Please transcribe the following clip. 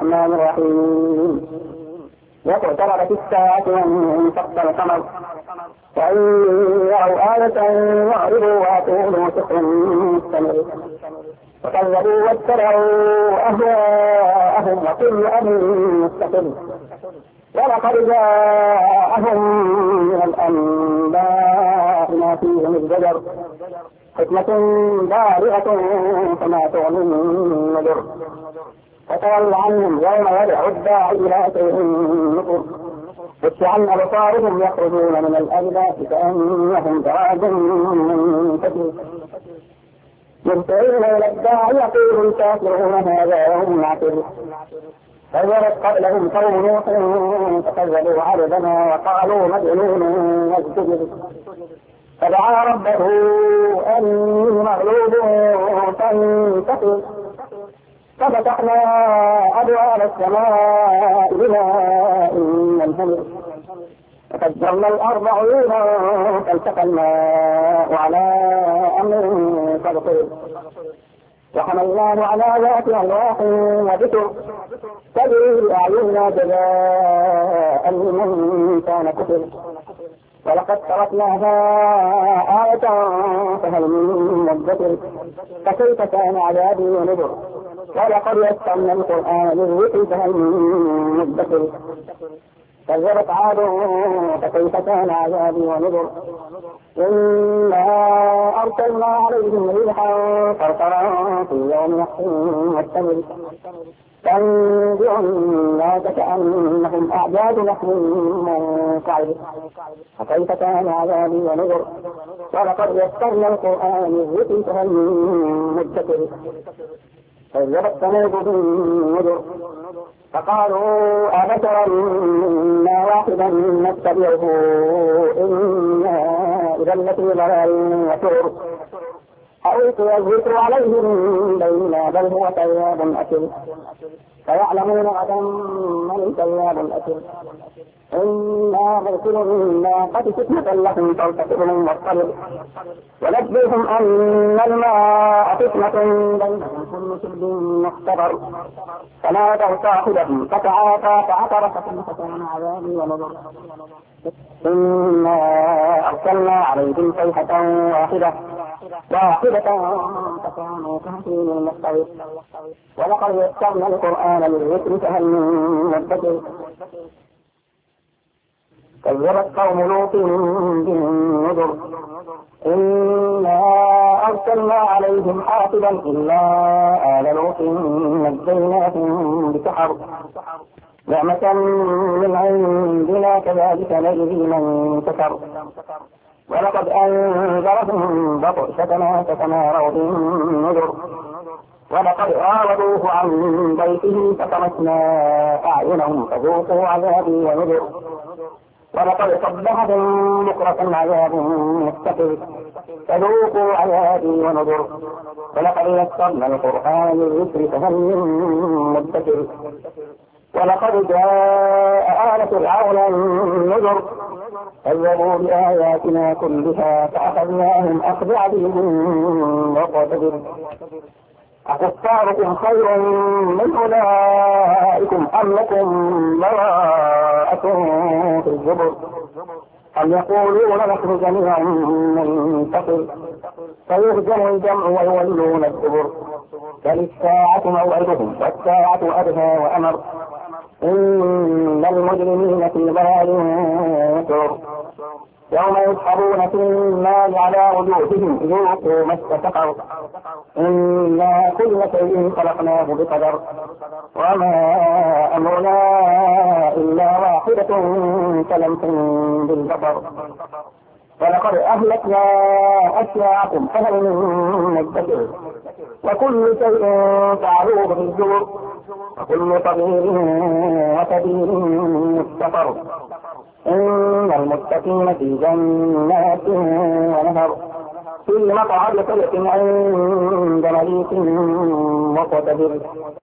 الرحمن الرحيم. واقتربت الساعة وانشق القمر وإن يروا آية يعرضوا ويقولوا سحر مستمر وكذبوا واتبعوا أهواءهم وكل أمر مستقر ولقد جاءهم من الأنباء ما فيه مزدجر حكمة بالغة فما تغني النذر فتول عنهم يوم يدعو الداعي إلى شيء نكر خش عن أبصارهم يخرجون من الأجداث كأنهم جراد منتشر يهطعون إلى الداعي يقول الكافرون هذا يوم عسر كذبت قبلهم قوم نوح فكذبوا عبدنا وقالوا مجنون يزدجر فدعا ربه أني مغلوب فانتصر ففتحنا أبواب السماء بماء منهمر وفجرنا الأرض عيونا فالتقى الماء على أمر قد قدر وحملناه على ذات ألواح وذكر تجري بأعيننا جزاء لمن كان كفر ولقد تركناها آية فهل من مدكر فكيف كان عذابي ونذر ولقد يسرنا القرآن للذكر فهل من مدكر كذبت عاد فكيف كان عذابي ونذر إنا أرسلنا عليهم ريحا صرصرا في يوم نحس مستمر تنزع الناس كأنهم أعجاز نخل منقعر فكيف كان عذابي ونذر ولقد يسرنا القرآن للذكر فهل من مدكر كذبت ثمود بالنذر فقالوا أبشرا منا واحدا نتبعه إنا إذا لفي ضلال وسعر ألقي الذكر عليه من بيننا بل هو كذاب أشر فيعلمون غدا من الكذاب الأشر إنا مرسل الناقة فتنة لهم فارتقبهم واصطبر ونبئهم أن الماء فتنة بينهم كل شرب مختبر فنادوا صاحبهم فتعاطى فعقر فكيف كان عذابي ونذر إنا أرسلنا عليهم صيحة واحدة فكانوا كهشيم المستوي ولقد يسرنا القرآن للذكر فهل من مدكر كذبت قوم لوط بالنذر إنا أرسلنا عليهم حافظا إلا آل لوط نجيناهم بسحر نعمة من عندنا كذلك نجزي من كفر ولقد أنذرهم بطشتنا فتماروا بالنذر ولقد راودوه عن بيته فطمسنا أعينهم فذوقوا عذابي ونذر ولقد صبحهم بكرة عذاب مستقر فذوقوا عذابي ونذر ولقد يسرنا القرآن للذكر فهل من مدكر ولقد جاء آل فرعون النذر كذبوا بآياتنا كلها فأخذناهم أخذ عزيز مقتدر أكفاركم خير من أولئكم أم لكم براءة في الزبر أم يقولون نحن جميع منتصر فيهزم الجمع ويولون الدبر بل الساعة موعدهم والساعة أدهى وأمر إن المجرمين في ضلال وسعر يوم يسحبون في النار على وجوههم ذوقوا مس سقر إنا كل شيء خلقناه بقدر وما أمرنا إلا واحدة كلمح بالبصر ولقد أهلكنا أشياعكم فهل من مدكر وكل شيء فعلوه بالزبر وكل صغير وكبير مستقر إن المتقين في جنات ونهر في مقعد صدق عند مليك مقتدر.